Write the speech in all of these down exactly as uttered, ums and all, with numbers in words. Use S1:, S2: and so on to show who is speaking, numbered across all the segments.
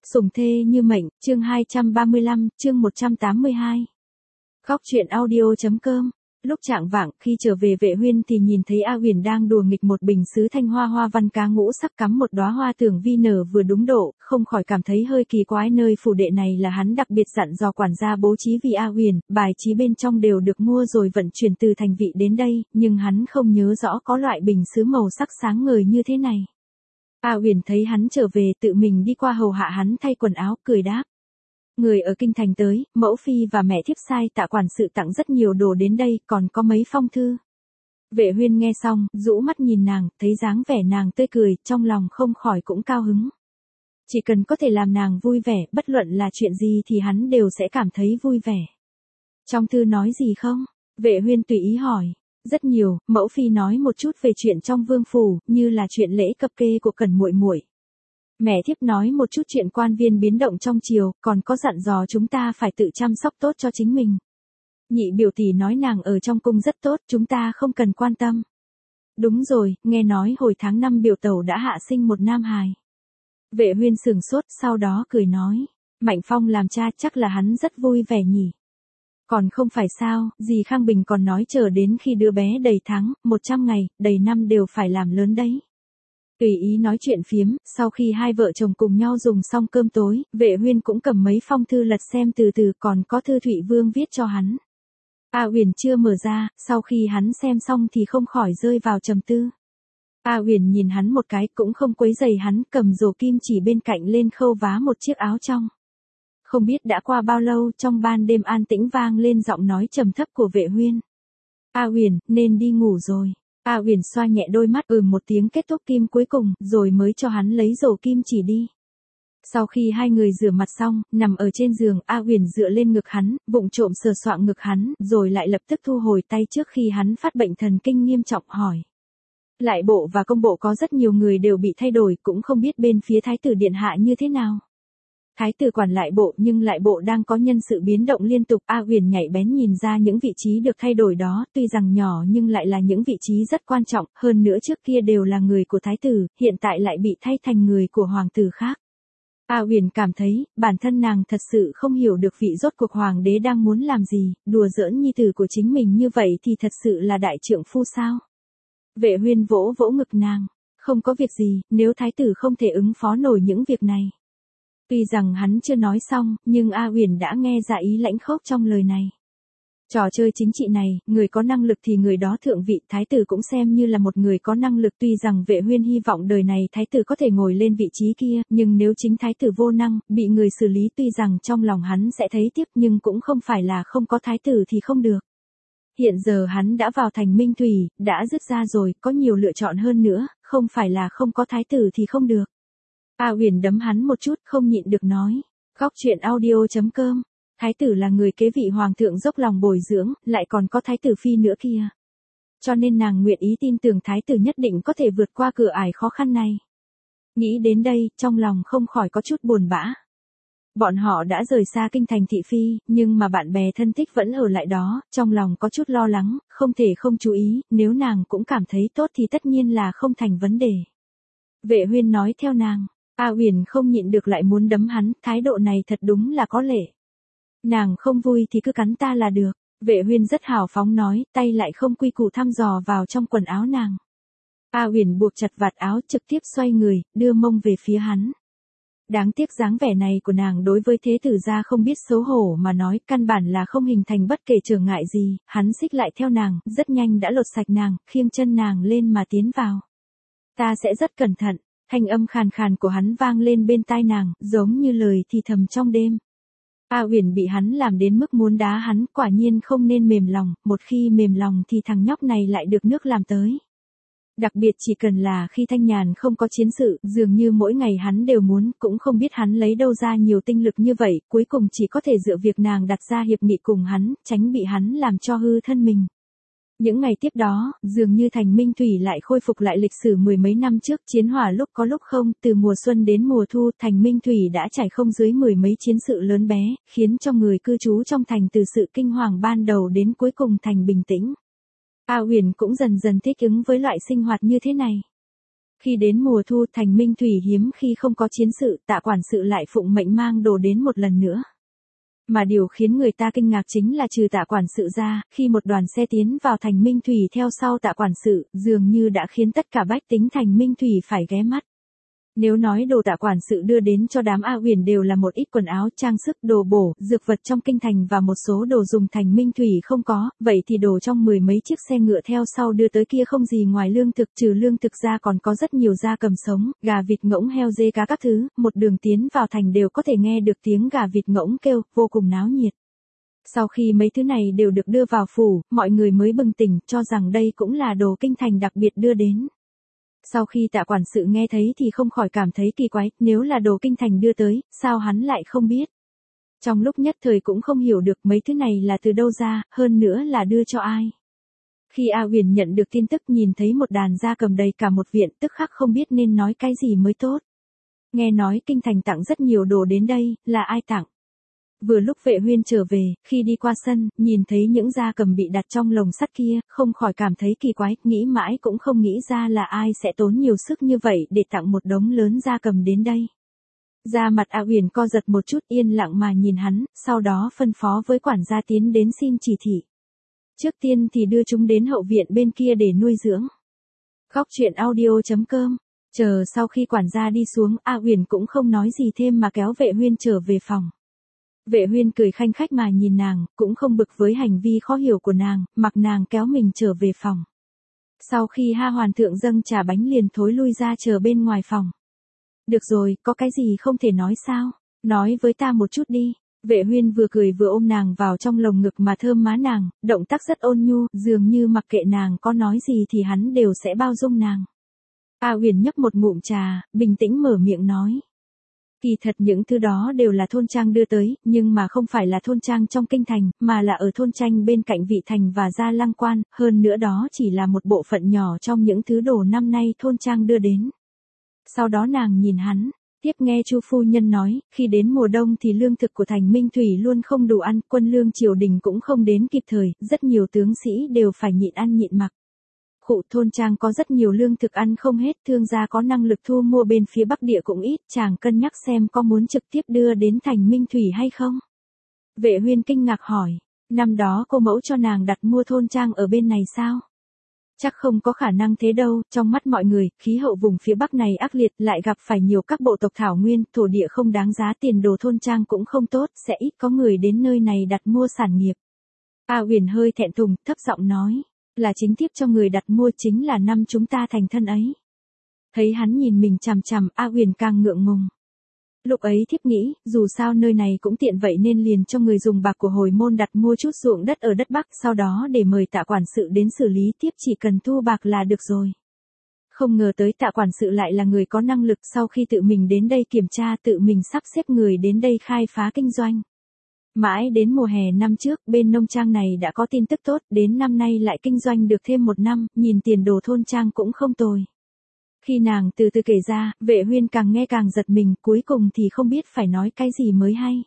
S1: Sủng thê như mệnh, chương hai trăm ba mươi lăm, chương một trăm tám mươi hai. Khóc chuyện audio.com. Lúc trạng vạng, khi trở về Vệ Huyên thì nhìn thấy A Huyền đang đùa nghịch một bình sứ thanh hoa hoa văn cá ngũ sắc cắm một đóa hoa tưởng vi nở vừa đúng độ, không khỏi cảm thấy hơi kỳ quái. Nơi phủ đệ này là hắn đặc biệt dặn dò quản gia bố trí vì A Huyền, bài trí bên trong đều được mua rồi vận chuyển từ thành vị đến đây, nhưng hắn không nhớ rõ có loại bình sứ màu sắc sáng ngời như thế này. A Huyền thấy hắn trở về tự mình đi qua hầu hạ hắn thay quần áo, cười đáp. Người ở kinh thành tới, mẫu phi và mẹ thiếp sai tạ quản sự tặng rất nhiều đồ đến đây, còn có mấy phong thư. Vệ Huyên nghe xong, rũ mắt nhìn nàng, thấy dáng vẻ nàng tươi cười, trong lòng không khỏi cũng cao hứng. Chỉ cần có thể làm nàng vui vẻ, bất luận là chuyện gì thì hắn đều sẽ cảm thấy vui vẻ. Trong thư nói gì không? Vệ Huyên tùy ý hỏi. Rất nhiều, mẫu phi nói một chút về chuyện trong vương phủ, như là chuyện lễ cập kê của Cẩn muội muội. Mẹ thiếp nói một chút chuyện quan viên biến động trong triều, còn có dặn dò chúng ta phải tự chăm sóc tốt cho chính mình. Nhị biểu tỷ nói nàng ở trong cung rất tốt, chúng ta không cần quan tâm. Đúng rồi, nghe nói hồi tháng năm biểu tẩu đã hạ sinh một nam hài. Vệ Huyên sửng sốt, sau đó cười nói, Mạnh Phong làm cha chắc là hắn rất vui vẻ nhỉ. Còn không phải sao, dì Khang Bình còn nói chờ đến khi đứa bé đầy tháng, một trăm ngày, đầy năm đều phải làm lớn đấy. Tùy ý nói chuyện phiếm, sau khi hai vợ chồng cùng nhau dùng xong cơm tối, Vệ Huyên cũng cầm mấy phong thư lật xem từ từ, còn có thư Thụy Vương viết cho hắn. A Huyền chưa mở ra, sau khi hắn xem xong thì không khỏi rơi vào trầm tư. A Huyền nhìn hắn một cái cũng không quấy rầy hắn, cầm rổ kim chỉ bên cạnh lên khâu vá một chiếc áo trong. Không biết đã qua bao lâu, trong ban đêm an tĩnh vang lên giọng nói trầm thấp của Vệ Huyên. A Huyền, nên đi ngủ rồi. A Huyền xoa nhẹ đôi mắt ừm một tiếng kết thúc kim cuối cùng, rồi mới cho hắn lấy rổ kim chỉ đi. Sau khi hai người rửa mặt xong, nằm ở trên giường, A Huyền dựa lên ngực hắn, vụng trộm sờ soạng ngực hắn, rồi lại lập tức thu hồi tay trước khi hắn phát bệnh thần kinh nghiêm trọng hỏi. Lại bộ và công bộ có rất nhiều người đều bị thay đổi, cũng không biết bên phía thái tử điện hạ như thế nào. Thái tử quản lại bộ, nhưng lại bộ đang có nhân sự biến động liên tục. A Huyền nhạy bén nhìn ra những vị trí được thay đổi đó, tuy rằng nhỏ nhưng lại là những vị trí rất quan trọng, hơn nữa trước kia đều là người của thái tử, hiện tại lại bị thay thành người của hoàng tử khác. A Huyền cảm thấy, bản thân nàng thật sự không hiểu được vị rốt cuộc hoàng đế đang muốn làm gì, đùa giỡn nhi tử của chính mình như vậy thì thật sự là đại trượng phu sao? Vệ Huyên vỗ vỗ ngực nàng, không có việc gì, nếu thái tử không thể ứng phó nổi những việc này. Tuy rằng hắn chưa nói xong, nhưng A Huyền đã nghe ra ý lãnh khốc trong lời này. Trò chơi chính trị này, người có năng lực thì người đó thượng vị, thái tử cũng xem như là một người có năng lực. Tuy rằng Vệ Huyên hy vọng đời này thái tử có thể ngồi lên vị trí kia, nhưng nếu chính thái tử vô năng, bị người xử lý, tuy rằng trong lòng hắn sẽ thấy tiếc, nhưng cũng không phải là không có thái tử thì không được. Hiện giờ hắn đã vào thành Minh Thủy, đã dứt ra rồi, có nhiều lựa chọn hơn nữa, không phải là không có thái tử thì không được. A Huyền đấm hắn một chút, không nhịn được nói. Khóc chuyện audio.com. Thái tử là người kế vị hoàng thượng dốc lòng bồi dưỡng, lại còn có thái tử phi nữa kia. Cho nên nàng nguyện ý tin tưởng thái tử nhất định có thể vượt qua cửa ải khó khăn này. Nghĩ đến đây, trong lòng không khỏi có chút buồn bã. Bọn họ đã rời xa kinh thành thị phi, nhưng mà bạn bè thân thích vẫn ở lại đó, trong lòng có chút lo lắng, không thể không chú ý, nếu nàng cũng cảm thấy tốt thì tất nhiên là không thành vấn đề. Vệ Huyên nói theo nàng. A Huyền không nhịn được lại muốn đấm hắn, thái độ này thật đúng là có lệ. Nàng không vui thì cứ cắn ta là được. Vệ Huyên rất hào phóng nói, tay lại không quy củ thăm dò vào trong quần áo nàng. A Huyền buộc chặt vạt áo, trực tiếp xoay người, đưa mông về phía hắn. Đáng tiếc dáng vẻ này của nàng đối với thế tử gia không biết xấu hổ mà nói, căn bản là không hình thành bất kể trở ngại gì. Hắn xích lại theo nàng, rất nhanh đã lột sạch nàng, khiêng chân nàng lên mà tiến vào. Ta sẽ rất cẩn thận. Thanh âm khàn khàn của hắn vang lên bên tai nàng, giống như lời thì thầm trong đêm. A Huyền bị hắn làm đến mức muốn đá hắn, quả nhiên không nên mềm lòng, một khi mềm lòng thì thằng nhóc này lại được nước làm tới. Đặc biệt chỉ cần là khi thanh nhàn không có chiến sự, dường như mỗi ngày hắn đều muốn, cũng không biết hắn lấy đâu ra nhiều tinh lực như vậy, cuối cùng chỉ có thể dựa việc nàng đặt ra hiệp nghị cùng hắn, tránh bị hắn làm cho hư thân mình. Những ngày tiếp đó, dường như thành Minh Thủy lại khôi phục lại lịch sử mười mấy năm trước, chiến hỏa lúc có lúc không, từ mùa xuân đến mùa thu, thành Minh Thủy đã trải không dưới mười mấy chiến sự lớn bé, khiến cho người cư trú trong thành từ sự kinh hoàng ban đầu đến cuối cùng thành bình tĩnh. A Huyền cũng dần dần thích ứng với loại sinh hoạt như thế này. Khi đến mùa thu, thành Minh Thủy hiếm khi không có chiến sự, Tạ quản sự lại phụng mệnh mang đồ đến một lần nữa. Mà điều khiến người ta kinh ngạc chính là trừ Tạ quản sự ra, khi một đoàn xe tiến vào thành Minh Thủy theo sau Tạ quản sự, dường như đã khiến tất cả bách tính thành Minh Thủy phải ghé mắt. Nếu nói đồ Tạ quản sự đưa đến cho đám A Uyển đều là một ít quần áo, trang sức, đồ bổ, dược vật trong kinh thành và một số đồ dùng thành Minh Thủy không có, vậy thì đồ trong mười mấy chiếc xe ngựa theo sau đưa tới kia không gì ngoài lương thực, trừ lương thực ra còn có rất nhiều gia cầm sống, gà vịt ngỗng heo dê cá các thứ, một đường tiến vào thành đều có thể nghe được tiếng gà vịt ngỗng kêu, vô cùng náo nhiệt. Sau khi mấy thứ này đều được đưa vào phủ, mọi người mới bừng tỉnh, cho rằng đây cũng là đồ kinh thành đặc biệt đưa đến. Sau khi Tạ quản sự nghe thấy thì không khỏi cảm thấy kỳ quái, nếu là đồ kinh thành đưa tới, sao hắn lại không biết. Trong lúc nhất thời cũng không hiểu được mấy thứ này là từ đâu ra, hơn nữa là đưa cho ai. Khi A Uyển nhận được tin tức nhìn thấy một đàn gia cầm đầy cả một viện, tức khắc không biết nên nói cái gì mới tốt. Nghe nói kinh thành tặng rất nhiều đồ đến đây, là ai tặng? Vừa lúc Vệ Huyên trở về, khi đi qua sân, nhìn thấy những gia cầm bị đặt trong lồng sắt kia, không khỏi cảm thấy kỳ quái, nghĩ mãi cũng không nghĩ ra là ai sẽ tốn nhiều sức như vậy để tặng một đống lớn gia cầm đến đây. Da mặt A Uyển co giật một chút, yên lặng mà nhìn hắn, sau đó phân phó với quản gia tiến đến xin chỉ thị. Trước tiên thì đưa chúng đến hậu viện bên kia để nuôi dưỡng. Khóc chuyện audio chấm com. Chờ sau khi quản gia đi xuống, A Uyển cũng không nói gì thêm mà kéo Vệ Huyên trở về phòng. Vệ Huyên cười khanh khách mà nhìn nàng, cũng không bực với hành vi khó hiểu của nàng, mặc nàng kéo mình trở về phòng. Sau khi Ha Hoàn thượng dâng trà bánh liền thối lui ra chờ bên ngoài phòng. Được rồi, có cái gì không thể nói sao? Nói với ta một chút đi. Vệ Huyên vừa cười vừa ôm nàng vào trong lồng ngực mà thơm má nàng, động tác rất ôn nhu, dường như mặc kệ nàng có nói gì thì hắn đều sẽ bao dung nàng. A Uyển nhấp một ngụm trà, bình tĩnh mở miệng nói. Kỳ thật những thứ đó đều là thôn trang đưa tới, nhưng mà không phải là thôn trang trong kinh thành, mà là ở thôn tranh bên cạnh Vị Thành và Gia Lăng Quan, hơn nữa đó chỉ là một bộ phận nhỏ trong những thứ đồ năm nay thôn trang đưa đến. Sau đó nàng nhìn hắn, tiếp nghe Chu phu nhân nói, khi đến mùa đông thì lương thực của thành Minh Thủy luôn không đủ ăn, quân lương triều đình cũng không đến kịp thời, rất nhiều tướng sĩ đều phải nhịn ăn nhịn mặc. Khụ thôn trang có rất nhiều lương thực ăn không hết, thương gia có năng lực thu mua bên phía Bắc Địa cũng ít, chàng cân nhắc xem có muốn trực tiếp đưa đến thành Minh Thủy hay không. Vệ Huyên kinh ngạc hỏi, năm đó cô mẫu cho nàng đặt mua thôn trang ở bên này sao? Chắc không có khả năng thế đâu, trong mắt mọi người, khí hậu vùng phía Bắc này ác liệt, lại gặp phải nhiều các bộ tộc thảo nguyên, thổ địa không đáng giá tiền, đồ thôn trang cũng không tốt, sẽ ít có người đến nơi này đặt mua sản nghiệp. A Uyển hơi thẹn thùng, thấp giọng nói. Là chính tiếp cho người đặt mua, chính là năm chúng ta thành thân ấy. Thấy hắn nhìn mình chằm chằm, A Uyển càng ngượng ngùng. Lúc ấy thiếp nghĩ, dù sao nơi này cũng tiện vậy nên liền cho người dùng bạc của hồi môn đặt mua chút ruộng đất ở đất Bắc, sau đó để mời Tạ quản sự đến xử lý, tiếp chỉ cần thu bạc là được rồi. Không ngờ tới Tạ quản sự lại là người có năng lực, sau khi tự mình đến đây kiểm tra, tự mình sắp xếp người đến đây khai phá kinh doanh. Mãi đến mùa hè năm trước, bên nông trang này đã có tin tức tốt, đến năm nay lại kinh doanh được thêm một năm, nhìn tiền đồ thôn trang cũng không tồi. Khi nàng từ từ kể ra, Vệ Huyên càng nghe càng giật mình, cuối cùng thì không biết phải nói cái gì mới hay.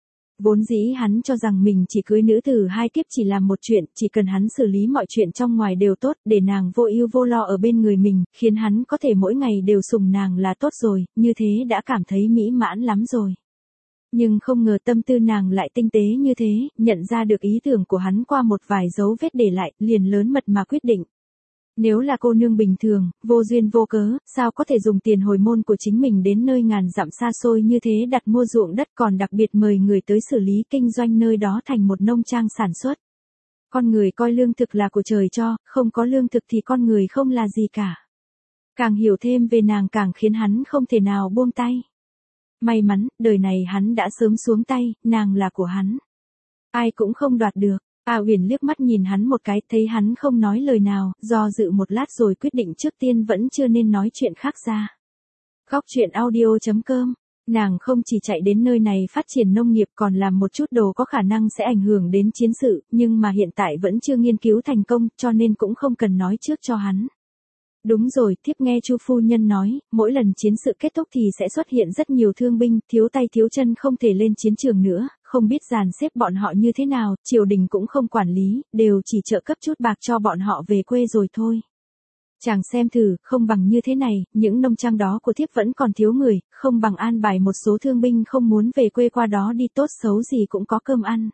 S1: Vốn dĩ hắn cho rằng mình chỉ cưới nữ tử hai kiếp chỉ làm một chuyện, chỉ cần hắn xử lý mọi chuyện trong ngoài đều tốt, để nàng vô ưu vô lo ở bên người mình, khiến hắn có thể mỗi ngày đều sủng nàng là tốt rồi, như thế đã cảm thấy mỹ mãn lắm rồi. Nhưng không ngờ tâm tư nàng lại tinh tế như thế, nhận ra được ý tưởng của hắn qua một vài dấu vết để lại, liền lớn mật mà quyết định. Nếu là cô nương bình thường, vô duyên vô cớ, sao có thể dùng tiền hồi môn của chính mình đến nơi ngàn dặm xa xôi như thế đặt mua ruộng đất, còn đặc biệt mời người tới xử lý kinh doanh nơi đó thành một nông trang sản xuất. Con người coi lương thực là của trời cho, không có lương thực thì con người không là gì cả. Càng hiểu thêm về nàng càng khiến hắn không thể nào buông tay. May mắn, đời này hắn đã sớm xuống tay, nàng là của hắn. Ai cũng không đoạt được. A Uyển liếc mắt nhìn hắn một cái, thấy hắn không nói lời nào, do dự một lát rồi quyết định trước tiên vẫn chưa nên nói chuyện khác ra. Khóc chuyện audio chấm com. Nàng không chỉ chạy đến nơi này phát triển nông nghiệp còn làm một chút đồ có khả năng sẽ ảnh hưởng đến chiến sự, nhưng mà hiện tại vẫn chưa nghiên cứu thành công, cho nên cũng không cần nói trước cho hắn. Đúng rồi, thiếp nghe Chu phu nhân nói, mỗi lần chiến sự kết thúc thì sẽ xuất hiện rất nhiều thương binh, thiếu tay thiếu chân không thể lên chiến trường nữa, không biết dàn xếp bọn họ như thế nào, triều đình cũng không quản lý, đều chỉ trợ cấp chút bạc cho bọn họ về quê rồi thôi. Chàng xem thử, không bằng như thế này, những nông trang đó của thiếp vẫn còn thiếu người, không bằng an bài một số thương binh không muốn về quê qua đó đi, tốt xấu gì cũng có cơm ăn.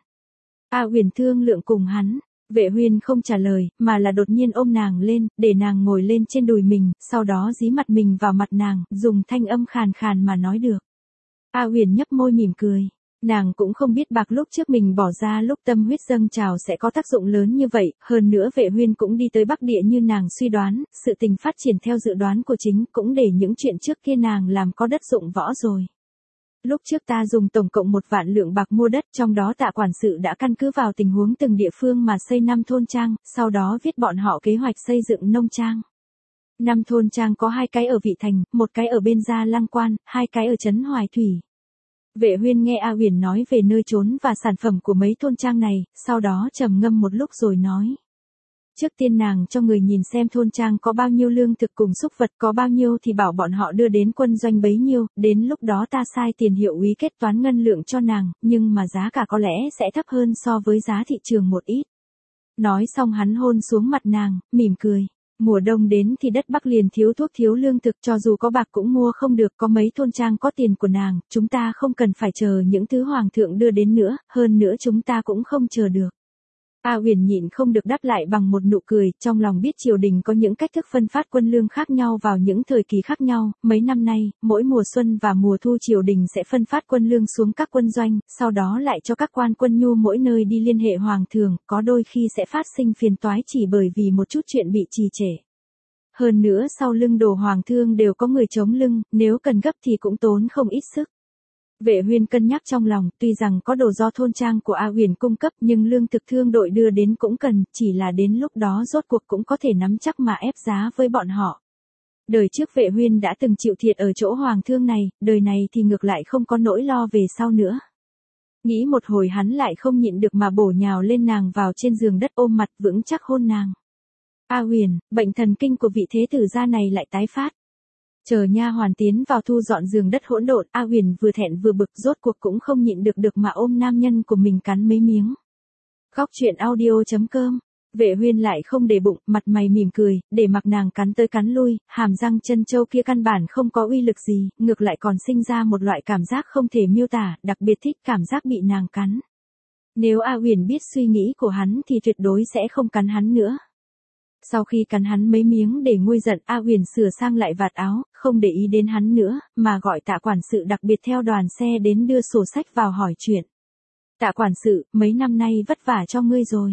S1: A Uyển thương lượng cùng hắn. Vệ Huyên không trả lời, mà là đột nhiên ôm nàng lên, để nàng ngồi lên trên đùi mình, sau đó dí mặt mình vào mặt nàng, dùng thanh âm khàn khàn mà nói được. A Uyển nhấp môi mỉm cười. Nàng cũng không biết bạc lúc trước mình bỏ ra lúc tâm huyết dâng trào sẽ có tác dụng lớn như vậy, hơn nữa Vệ Huyên cũng đi tới Bắc Địa như nàng suy đoán, sự tình phát triển theo dự đoán của chính, cũng để những chuyện trước kia nàng làm có đất dụng võ rồi. Lúc trước ta dùng tổng cộng một vạn lượng bạc mua đất, trong đó Tạ quản sự đã căn cứ vào tình huống từng địa phương mà xây năm thôn trang, sau đó viết bọn họ kế hoạch xây dựng nông trang. Năm thôn trang có hai cái ở Vị Thành, một cái ở bên Gia Lăng Quan, hai cái ở trấn Hoài Thủy. Vệ Huyên nghe A Uyển nói về nơi trốn và sản phẩm của mấy thôn trang này, sau đó trầm ngâm một lúc rồi nói. Trước tiên nàng cho người nhìn xem thôn trang có bao nhiêu lương thực cùng súc vật, có bao nhiêu thì bảo bọn họ đưa đến quân doanh bấy nhiêu, đến lúc đó ta sai tiền hiệu úy kết toán ngân lượng cho nàng, nhưng mà giá cả có lẽ sẽ thấp hơn so với giá thị trường một ít. Nói xong hắn hôn xuống mặt nàng, mỉm cười. Mùa đông đến thì đất Bắc liền thiếu thuốc thiếu lương thực, cho dù có bạc cũng mua không được, có mấy thôn trang có tiền của nàng, chúng ta không cần phải chờ những thứ hoàng thượng đưa đến nữa, hơn nữa chúng ta cũng không chờ được. A Uyển nhịn không được đáp lại bằng một nụ cười, trong lòng biết triều đình có những cách thức phân phát quân lương khác nhau vào những thời kỳ khác nhau, mấy năm nay, mỗi mùa xuân và mùa thu triều đình sẽ phân phát quân lương xuống các quân doanh, sau đó lại cho các quan quân nhu mỗi nơi đi liên hệ hoàng thượng, có đôi khi sẽ phát sinh phiền toái chỉ bởi vì một chút chuyện bị trì trệ. Hơn nữa sau lưng đồ hoàng thương đều có người chống lưng, nếu cần gấp thì cũng tốn không ít sức. Vệ Huyên cân nhắc trong lòng, tuy rằng có đồ do thôn trang của A Uyển cung cấp nhưng lương thực thương đội đưa đến cũng cần, chỉ là đến lúc đó rốt cuộc cũng có thể nắm chắc mà ép giá với bọn họ. Đời trước Vệ Huyên đã từng chịu thiệt ở chỗ hoàng thương này, đời này thì ngược lại không có nỗi lo về sau nữa. Nghĩ một hồi hắn lại không nhịn được mà bổ nhào lên nàng vào trên giường đất ôm mặt vững chắc hôn nàng. A Uyển, bệnh thần kinh của vị thế tử gia này lại tái phát. Chờ nha hoàn tiến vào thu dọn giường đất hỗn độn, A Uyển vừa thẹn vừa bực, rốt cuộc cũng không nhịn được được mà ôm nam nhân của mình cắn mấy miếng. Khóc chuyện audio chấm com. Vệ Huyên lại không để bụng, mặt mày mỉm cười, để mặc nàng cắn tới cắn lui, hàm răng chân châu kia căn bản không có uy lực gì, ngược lại còn sinh ra một loại cảm giác không thể miêu tả, đặc biệt thích cảm giác bị nàng cắn. Nếu A Uyển biết suy nghĩ của hắn thì tuyệt đối sẽ không cắn hắn nữa. Sau khi cắn hắn mấy miếng để nguôi giận, A Uyển sửa sang lại vạt áo, không để ý đến hắn nữa, mà gọi Tạ quản sự đặc biệt theo đoàn xe đến đưa sổ sách vào hỏi chuyện. Tạ quản sự, mấy năm nay vất vả cho ngươi rồi.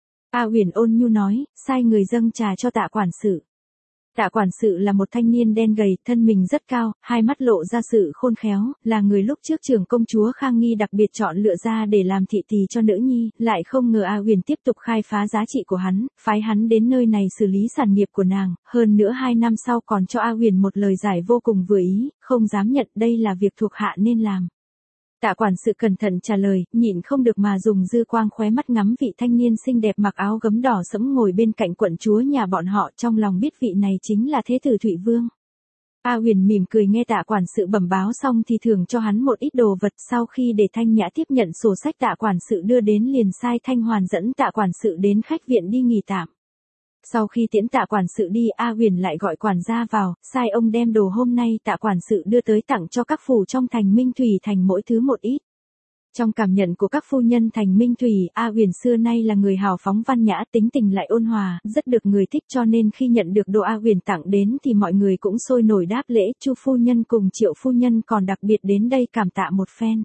S1: A Uyển ôn nhu nói, sai người dâng trà cho Tạ quản sự. Tạ quản sự là một thanh niên đen gầy, thân mình rất cao, hai mắt lộ ra sự khôn khéo, là người lúc trước trưởng công chúa Khang Nghi đặc biệt chọn lựa ra để làm thị tỳ cho nữ nhi, lại không ngờ A Uyển tiếp tục khai phá giá trị của hắn, phái hắn đến nơi này xử lý sản nghiệp của nàng, hơn nữa hai năm sau còn cho A Uyển một lời giải vô cùng vừa ý, không dám nhận đây là việc thuộc hạ nên làm. Tạ quản sự cẩn thận trả lời, nhịn không được mà dùng dư quang khóe mắt ngắm vị thanh niên xinh đẹp mặc áo gấm đỏ sẫm ngồi bên cạnh quận chúa nhà bọn họ, trong lòng biết vị này chính là thế tử Thụy Vương. A Uyển mỉm cười nghe Tạ quản sự bẩm báo xong thì thưởng cho hắn một ít đồ vật, sau khi để Thanh Nhã tiếp nhận sổ sách Tạ quản sự đưa đến liền sai Thanh Hoàn dẫn Tạ quản sự đến khách viện đi nghỉ tạm. Sau khi tiễn Tạ quản sự đi, A Uyển lại gọi quản gia vào, sai ông đem đồ hôm nay Tạ quản sự đưa tới tặng cho các phủ trong thành Minh Thủy thành mỗi thứ một ít. Trong cảm nhận của các phu nhân thành Minh Thủy, A Uyển xưa nay là người hào phóng văn nhã, tính tình lại ôn hòa, rất được người thích, cho nên khi nhận được đồ A Uyển tặng đến thì mọi người cũng sôi nổi đáp lễ. Chu phu nhân cùng Triệu phu nhân còn đặc biệt đến đây cảm tạ một phen.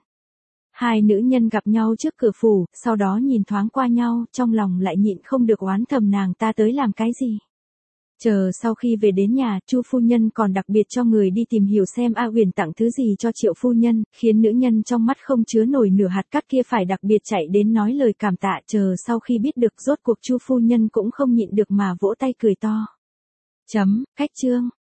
S1: Hai nữ nhân gặp nhau trước cửa phủ, sau đó nhìn thoáng qua nhau, trong lòng lại nhịn không được oán thầm nàng ta tới làm cái gì. Chờ sau khi về đến nhà, Chu phu nhân còn đặc biệt cho người đi tìm hiểu xem A Uyển tặng thứ gì cho Triệu phu nhân, khiến nữ nhân trong mắt không chứa nổi nửa hạt cát kia phải đặc biệt chạy đến nói lời cảm tạ. Chờ sau khi biết được rốt cuộc Chu phu nhân cũng không nhịn được mà vỗ tay cười to. Chấm, cách chương.